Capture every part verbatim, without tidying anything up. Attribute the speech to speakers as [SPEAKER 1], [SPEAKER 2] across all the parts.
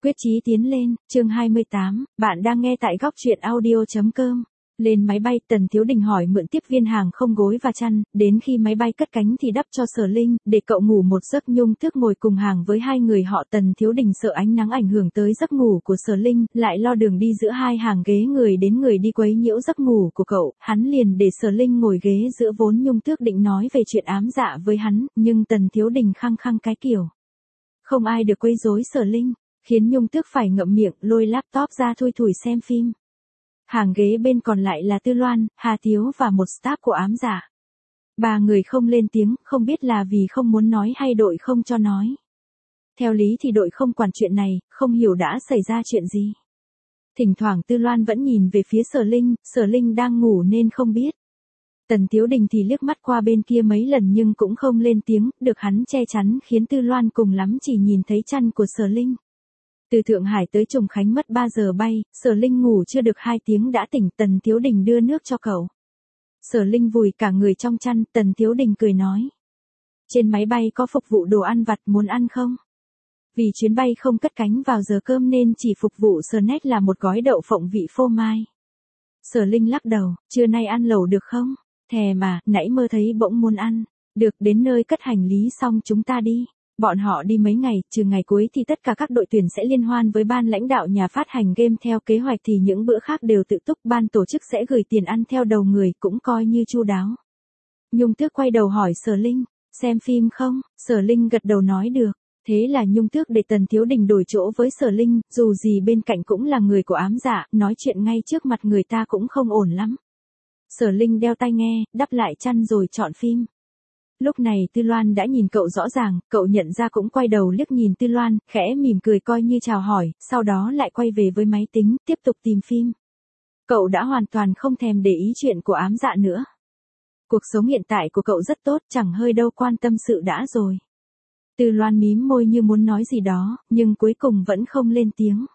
[SPEAKER 1] Quyết chí tiến lên, chương hai mươi tám, bạn đang nghe tại góc truyện audio.com. Lên máy bay, Tần Thiếu Đình hỏi mượn tiếp viên hàng không gối và chăn, đến khi máy bay cất cánh thì đắp cho Sở Linh, để cậu ngủ một giấc. Nhung Tước ngồi cùng hàng với hai người họ. Tần Thiếu Đình sợ ánh nắng ảnh hưởng tới giấc ngủ của Sở Linh, lại lo đường đi giữa hai hàng ghế người đến người đi quấy nhiễu giấc ngủ của cậu, hắn liền để Sở Linh ngồi ghế giữa. Vốn Nhung Tước định nói về chuyện ám dạ với hắn, nhưng Tần Thiếu Đình khăng khăng cái kiểu không ai được quấy rối Sở Linh, khiến Nhung Tước phải ngậm miệng, lôi laptop ra thui thủi xem phim. Hàng ghế bên còn lại là Tư Loan, Hà Thiếu và một staff của ám dạ. Ba người không lên tiếng, không biết là vì không muốn nói hay đội không cho nói. Theo lý thì đội không quản chuyện này, không hiểu đã xảy ra chuyện gì. Thỉnh thoảng Tư Loan vẫn nhìn về phía Sở Linh, Sở Linh đang ngủ nên không biết. Tần Thiếu Đình thì liếc mắt qua bên kia mấy lần nhưng cũng không lên tiếng, được hắn che chắn khiến Tư Loan cùng lắm chỉ nhìn thấy chăn của Sở Linh. Từ Thượng Hải tới Trùng Khánh mất ba giờ bay, Sở Linh ngủ chưa được hai tiếng đã tỉnh. Tần Thiếu Đình đưa nước cho cậu. Sở Linh vùi cả người trong chăn, Tần Thiếu Đình cười nói. Trên máy bay có phục vụ đồ ăn vặt, muốn ăn không? Vì chuyến bay không cất cánh vào giờ cơm nên chỉ phục vụ snack là một gói đậu phộng vị phô mai. Sở Linh lắc đầu, trưa nay ăn lẩu được không? Thè mà, nãy mơ thấy bỗng muốn ăn. Được, đến nơi cất hành lý xong chúng ta đi. Bọn họ đi mấy ngày, trừ ngày cuối thì tất cả các đội tuyển sẽ liên hoan với ban lãnh đạo nhà phát hành game. Theo kế hoạch thì những bữa khác đều tự túc, ban tổ chức sẽ gửi tiền ăn theo đầu người, cũng coi như chu đáo. Nhung Tước quay đầu hỏi Sở Linh, xem phim không? Sở Linh gật đầu nói được. Thế là Nhung Tước để Tần Thiếu Đình đổi chỗ với Sở Linh, dù gì bên cạnh cũng là người của ám dạ, nói chuyện ngay trước mặt người ta cũng không ổn lắm. Sở Linh đeo tai nghe, đắp lại chăn rồi chọn phim. Lúc này Tư Loan đã nhìn cậu rõ ràng, cậu nhận ra cũng quay đầu liếc nhìn Tư Loan, khẽ mỉm cười coi như chào hỏi, sau đó lại quay về với máy tính, tiếp tục tìm phim. Cậu đã hoàn toàn không thèm để ý chuyện của ám dạ nữa. Cuộc sống hiện tại của cậu rất tốt, chẳng hơi đâu quan tâm sự đã rồi. Tư Loan mím môi như muốn nói gì đó, nhưng cuối cùng vẫn không lên tiếng.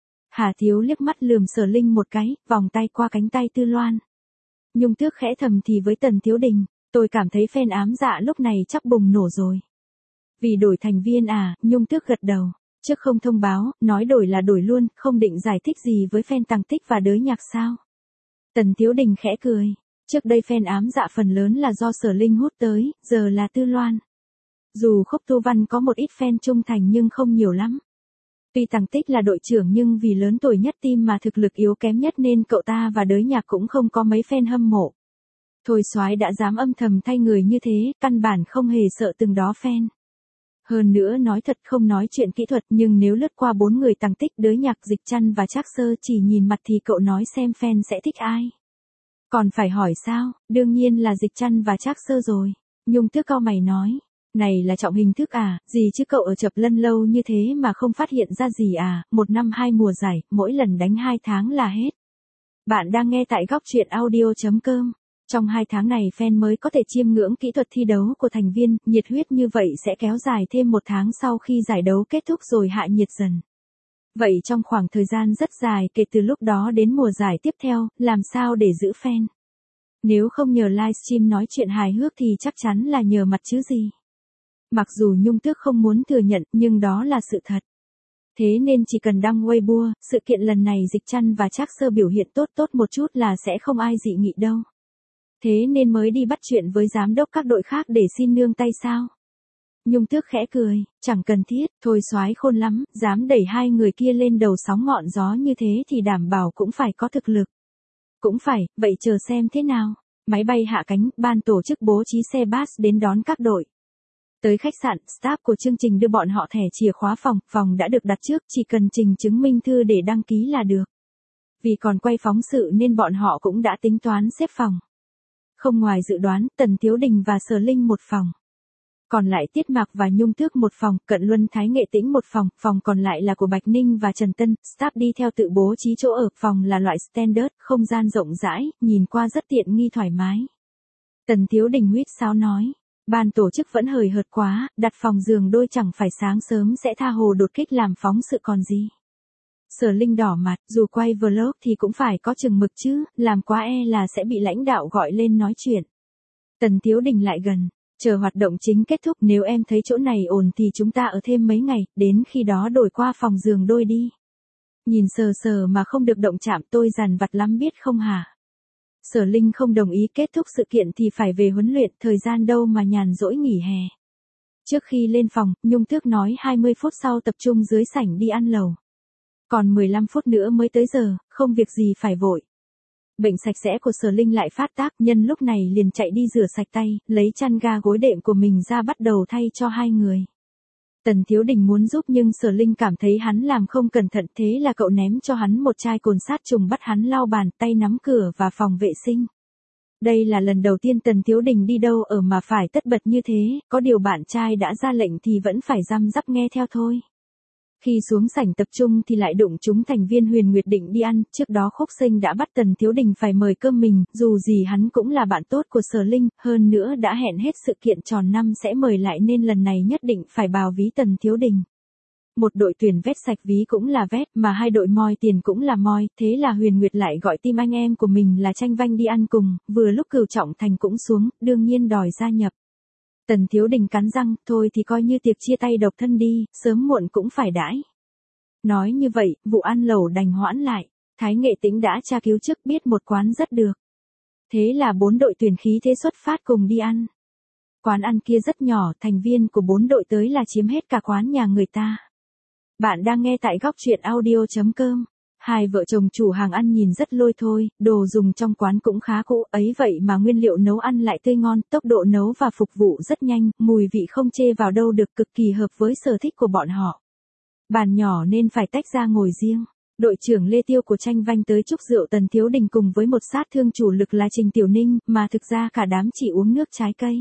[SPEAKER 1] Hà Thiếu liếc mắt lườm Sở Linh một cái, vòng tay qua cánh tay Tư Loan. Nhung Tước khẽ thầm thì với Tần Thiếu Đình. Tôi cảm thấy fan ám dạ lúc này chắc bùng nổ rồi. Vì đổi thành viên à? Nhung Tước gật đầu. Trước không thông báo, nói đổi là đổi luôn, không định giải thích gì với fan Tằng Tích và Đới Nhạc sao? Tần Thiếu Đình khẽ cười. Trước đây fan ám dạ phần lớn là do Sở Linh hút tới, giờ là Tư Loan. Dù Khúc Tu Văn có một ít fan trung thành nhưng không nhiều lắm. Tuy Tằng Tích là đội trưởng nhưng vì lớn tuổi nhất team mà thực lực yếu kém nhất nên cậu ta và Đới Nhạc cũng không có mấy fan hâm mộ. Thôi soái đã dám âm thầm thay người như thế, căn bản không hề sợ từng đó fan. Hơn nữa nói thật không nói chuyện kỹ thuật nhưng nếu lướt qua bốn người Tằng Tích, Đới Nhạc, Dịch Trăn và Trác Sơ chỉ nhìn mặt thì cậu nói xem fan sẽ thích ai. Còn phải hỏi sao, đương nhiên là Dịch Trăn và Trác Sơ rồi. Nhung Tước cau mày nói, này là trọng hình thức à, gì chứ cậu ở Chập Lân lâu như thế mà không phát hiện ra gì à, một năm hai mùa giải, mỗi lần đánh hai tháng là hết. Bạn đang nghe tại góc truyện audio.com. Trong hai tháng này fan mới có thể chiêm ngưỡng kỹ thuật thi đấu của thành viên, nhiệt huyết như vậy sẽ kéo dài thêm một tháng sau khi giải đấu kết thúc rồi hạ nhiệt dần. Vậy trong khoảng thời gian rất dài kể từ lúc đó đến mùa giải tiếp theo, làm sao để giữ fan? Nếu không nhờ livestream nói chuyện hài hước thì chắc chắn là nhờ mặt chứ gì. Mặc dù Nhung Tước không muốn thừa nhận nhưng đó là sự thật. Thế nên chỉ cần đăng Weibo, sự kiện lần này Dịch Trăn và Trác Sơ biểu hiện tốt tốt một chút là sẽ không ai dị nghị đâu. Thế nên mới đi bắt chuyện với giám đốc các đội khác để xin nương tay sao? Nhung Tước khẽ cười, chẳng cần thiết, thôi soái khôn lắm, dám đẩy hai người kia lên đầu sóng ngọn gió như thế thì đảm bảo cũng phải có thực lực. Cũng phải, vậy chờ xem thế nào. Máy bay hạ cánh, ban tổ chức bố trí xe bus đến đón các đội. Tới khách sạn, staff của chương trình đưa bọn họ thẻ chìa khóa phòng, phòng đã được đặt trước, chỉ cần trình chứng minh thư để đăng ký là được. Vì còn quay phóng sự nên bọn họ cũng đã tính toán xếp phòng. Không ngoài dự đoán, Tần Thiếu Đình và Sở Linh một phòng. Còn lại Tiết Mạc và Nhung Tước một phòng, Cận Luân Thái Nghệ Tĩnh một phòng, phòng còn lại là của Bạch Ninh và Trần Tân, staff đi theo tự bố trí chỗ ở, phòng là loại standard, không gian rộng rãi, nhìn qua rất tiện nghi thoải mái. Tần Thiếu Đình huýt sáo nói, ban tổ chức vẫn hời hợt quá, đặt phòng giường đôi chẳng phải sáng sớm sẽ tha hồ đột kích làm phóng sự còn gì. Sở Linh đỏ mặt, dù quay vlog thì cũng phải có chừng mực chứ, làm quá e là sẽ bị lãnh đạo gọi lên nói chuyện. Tần Thiếu Đình lại gần, Chờ hoạt động chính kết thúc nếu em thấy chỗ này ổn thì chúng ta ở thêm mấy ngày, đến khi đó đổi qua phòng giường đôi đi. Nhìn sờ sờ mà không được động chạm tôi dằn vặt lắm biết không hả? Sở Linh không đồng ý, kết thúc sự kiện thì phải về huấn luyện, thời gian đâu mà nhàn rỗi nghỉ hè. Trước khi lên phòng, Nhung Tước nói hai mươi phút sau tập trung dưới sảnh đi ăn lẩu. Còn mười lăm phút nữa mới tới giờ, không việc gì phải vội. Bệnh sạch sẽ của Sở Linh lại phát tác, nhân lúc này liền chạy đi rửa sạch tay, lấy chăn ga gối đệm của mình ra bắt đầu thay cho hai người. Tần Thiếu Đình muốn giúp nhưng Sở Linh cảm thấy hắn làm không cẩn thận, thế là cậu ném cho hắn một chai cồn sát trùng, bắt hắn lau bàn tay, nắm cửa và phòng vệ sinh. Đây là lần đầu tiên Tần Thiếu Đình đi đâu ở mà phải tất bật như thế, có điều bạn trai đã ra lệnh thì vẫn phải răm rắp nghe theo thôi. Khi xuống sảnh tập trung thì lại đụng chúng thành viên Huyền Nguyệt định đi ăn, trước đó Khúc Sinh đã bắt Tần Thiếu Đình phải mời cơm mình, dù gì hắn cũng là bạn tốt của Sở Linh, hơn nữa đã hẹn hết sự kiện tròn năm sẽ mời lại nên lần này nhất định phải bào ví Tần Thiếu Đình. Một đội tuyển vét sạch ví cũng là vét, mà hai đội moi tiền cũng là moi, thế là Huyền Nguyệt lại gọi team anh em của mình là Tranh Vanh đi ăn cùng, vừa lúc Cửu Trọng Thành cũng xuống, đương nhiên đòi gia nhập. Tần Thiếu Đình cắn răng, thôi thì coi như tiệc chia tay độc thân đi, sớm muộn cũng phải đãi. Nói như vậy, vụ ăn lẩu đành hoãn lại, Thái Nghệ Tĩnh đã tra cứu trước biết một quán rất được. Thế là bốn đội tuyển khí thế xuất phát cùng đi ăn. Quán ăn kia rất nhỏ, thành viên của bốn đội tới là chiếm hết cả quán nhà người ta. Bạn đang nghe tại góc truyện audio chấm com. Hai vợ chồng chủ hàng ăn nhìn rất lôi thôi, đồ dùng trong quán cũng khá cũ, ấy vậy mà nguyên liệu nấu ăn lại tươi ngon, tốc độ nấu và phục vụ rất nhanh, mùi vị không chê vào đâu được, cực kỳ hợp với sở thích của bọn họ. Bàn nhỏ nên phải tách ra ngồi riêng. Đội trưởng Lê Tiêu của Tranh Vanh tới chúc rượu Tần Thiếu Đình cùng với một sát thương chủ lực là Trình Tiểu Ninh, mà thực ra cả đám chỉ uống nước trái cây.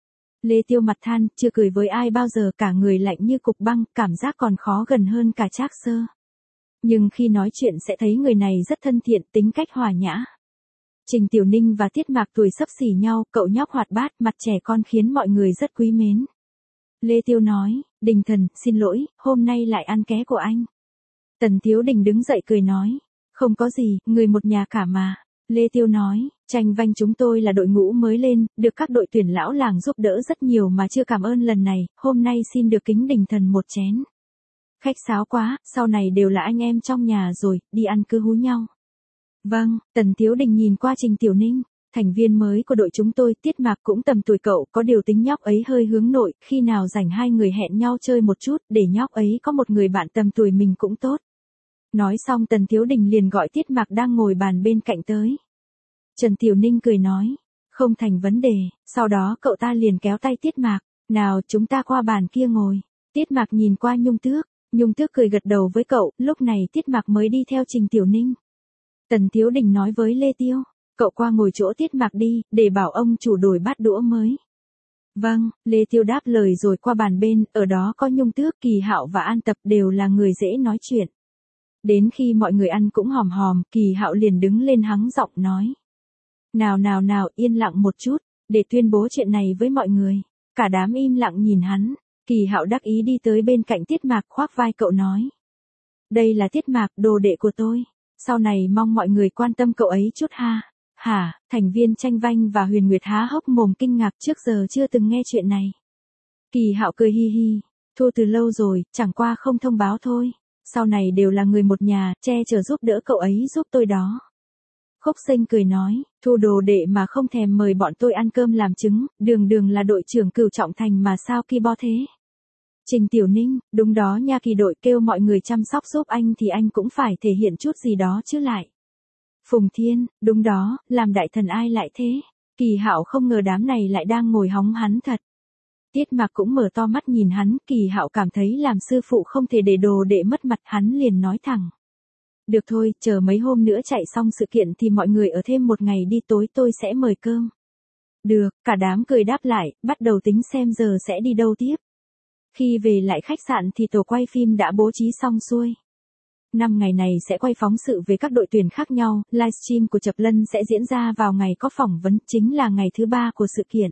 [SPEAKER 1] Lê Tiêu mặt than, chưa cười với ai bao giờ, cả người lạnh như cục băng, cảm giác còn khó gần hơn cả Trác Sơ. Nhưng khi nói chuyện sẽ thấy người này rất thân thiện, tính cách hòa nhã. Trình Tiểu Ninh và Tiết Mạc tuổi xấp xỉ nhau, cậu nhóc hoạt bát, mặt trẻ con khiến mọi người rất quý mến. Lê Tiêu nói, Đình Thần, xin lỗi, hôm nay lại ăn ké của anh. Tần Thiếu Đình đứng dậy cười nói, không có gì, người một nhà cả mà. Lê Tiêu nói, Tranh Vanh chúng tôi là đội ngũ mới lên, được các đội tuyển lão làng giúp đỡ rất nhiều mà chưa cảm ơn lần này, hôm nay xin được kính Đình Thần một chén. Khách sáo quá, sau này đều là anh em trong nhà rồi, đi ăn cứ hú nhau. Vâng, Tần Thiếu Đình nhìn qua Trình Tiểu Ninh, thành viên mới của đội chúng tôi, Tiết Mạc cũng tầm tuổi cậu, có điều tính nhóc ấy hơi hướng nội, khi nào rảnh hai người hẹn nhau chơi một chút, để nhóc ấy có một người bạn tầm tuổi mình cũng tốt. Nói xong Tần Thiếu Đình liền gọi Tiết Mạc đang ngồi bàn bên cạnh tới. Trần Tiểu Ninh cười nói, không thành vấn đề, sau đó cậu ta liền kéo tay Tiết Mạc, nào chúng ta qua bàn kia ngồi. Tiết Mạc nhìn qua Nhung Tước, Nhung Tước cười gật đầu với cậu, lúc này Tiết Mạc mới đi theo Trình Tiểu Ninh. Tần Thiếu Đình nói với Lê Tiêu, cậu qua ngồi chỗ Tiết Mạc đi, để bảo ông chủ đổi bát đũa mới. Vâng, Lê Tiêu đáp lời rồi qua bàn bên, ở đó có Nhung Tước, Kỳ Hạo và An Tập đều là người dễ nói chuyện. Đến khi mọi người ăn cũng hòm hòm, Kỳ Hạo liền đứng lên hắng giọng nói. Nào nào nào, yên lặng một chút, để tuyên bố chuyện này với mọi người. Cả đám im lặng nhìn hắn, Kỳ Hạo đắc ý đi tới bên cạnh Tiết Mạc khoác vai cậu nói. Đây là Tiết Mạc, đồ đệ của tôi, sau này mong mọi người quan tâm cậu ấy chút ha. Hả, thành viên Tranh Vanh và Huyền Nguyệt há hốc mồm kinh ngạc, trước giờ chưa từng nghe chuyện này. Kỳ Hạo cười hi hi, Thu từ lâu rồi, chẳng qua không thông báo thôi. Sau này đều là người một nhà, che chở giúp đỡ cậu ấy giúp tôi đó. Khúc Sinh cười nói, Thu đồ đệ mà không thèm mời bọn tôi ăn cơm làm chứng, đường đường là đội trưởng Cửu Trọng Thành mà sao ki bo thế. Trình Tiểu Ninh, đúng đó nha, Kỳ đội kêu mọi người chăm sóc giúp anh thì anh cũng phải thể hiện chút gì đó chứ lại. Phùng Thiên, đúng đó, làm đại thần ai lại thế. Kỳ Hạo không ngờ đám này lại đang ngồi hóng hắn thật. Tiết Mạc cũng mở to mắt nhìn hắn, Kỳ Hạo cảm thấy làm sư phụ không thể để đồ đệ mất mặt, hắn liền nói thẳng. Được thôi, chờ mấy hôm nữa chạy xong sự kiện thì mọi người ở thêm một ngày đi, tối tôi sẽ mời cơm. Được, cả đám cười đáp lại, bắt đầu tính xem giờ sẽ đi đâu tiếp. Khi về lại khách sạn thì tổ quay phim đã bố trí xong xuôi. Năm ngày này sẽ quay phóng sự về các đội tuyển khác nhau, livestream của Chập Lân sẽ diễn ra vào ngày có phỏng vấn, chính là ngày thứ ba của sự kiện.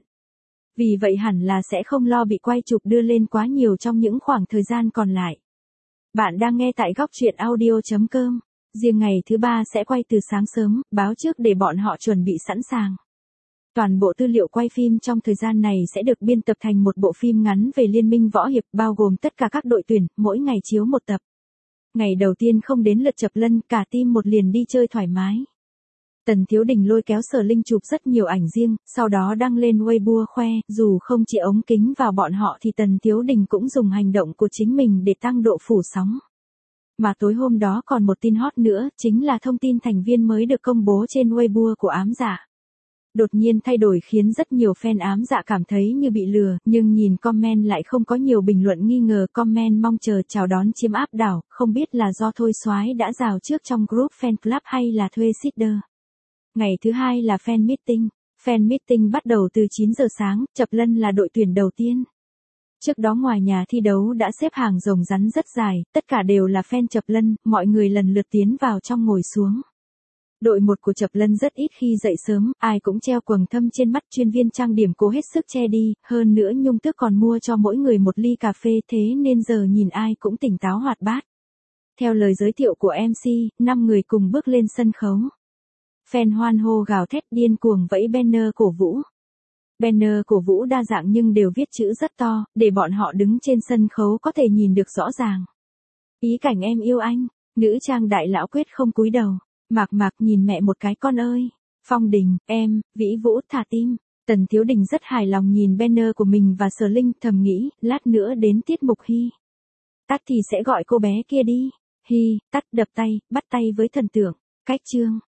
[SPEAKER 1] Vì vậy hẳn là sẽ không lo bị quay chụp đưa lên quá nhiều trong những khoảng thời gian còn lại. Bạn đang nghe tại góc truyện audio chấm com. Riêng ngày thứ ba sẽ quay từ sáng sớm, báo trước để bọn họ chuẩn bị sẵn sàng. Toàn bộ tư liệu quay phim trong thời gian này sẽ được biên tập thành một bộ phim ngắn về Liên minh võ hiệp, bao gồm tất cả các đội tuyển, mỗi ngày chiếu một tập. Ngày đầu tiên không đến lượt Chập Lân, cả team một liền đi chơi thoải mái. Tần Thiếu Đình lôi kéo Sở Linh chụp rất nhiều ảnh riêng, sau đó đăng lên Weibo khoe, dù không chỉ ống kính vào bọn họ thì Tần Thiếu Đình cũng dùng hành động của chính mình để tăng độ phủ sóng. Mà tối hôm đó còn một tin hot nữa, chính là thông tin thành viên mới được công bố trên Weibo của Ám Dạ. Đột nhiên thay đổi khiến rất nhiều fan Ám Dạ cảm thấy như bị lừa, nhưng nhìn comment lại không có nhiều bình luận nghi ngờ, comment mong chờ chào đón chiếm áp đảo, không biết là do Thôi Soái đã rào trước trong group fan club hay là thuê seeder. Ngày thứ hai là fan meeting. Fan meeting bắt đầu từ chín giờ sáng, Chập Lân là đội tuyển đầu tiên. Trước đó ngoài nhà thi đấu đã xếp hàng rồng rắn rất dài, tất cả đều là fan Chập Lân, mọi người lần lượt tiến vào trong ngồi xuống. Đội một của Chập Lân rất ít khi dậy sớm, ai cũng treo quầng thâm trên mắt, chuyên viên trang điểm cố hết sức che đi, hơn nữa Nhung Tước còn mua cho mỗi người một ly cà phê, thế nên giờ nhìn ai cũng tỉnh táo hoạt bát. Theo lời giới thiệu của em xê, năm người cùng bước lên sân khấu. Fan hoan hô gào thét điên cuồng vẫy banner cổ vũ. Banner cổ vũ đa dạng nhưng đều viết chữ rất to, để bọn họ đứng trên sân khấu có thể nhìn được rõ ràng. Ý cảnh em yêu anh, nữ trang đại lão quyết không cúi đầu. Mạc Mạc nhìn mẹ một cái con ơi. Phong Đình, em, Vĩ Vũ thả tim. Tần Thiếu Đình rất hài lòng nhìn banner của mình và Sở Linh, thầm nghĩ, lát nữa đến tiết mục Hi Tắt thì sẽ gọi cô bé kia đi. Hi Tắt đập tay, bắt tay với thần tượng. Cách chương.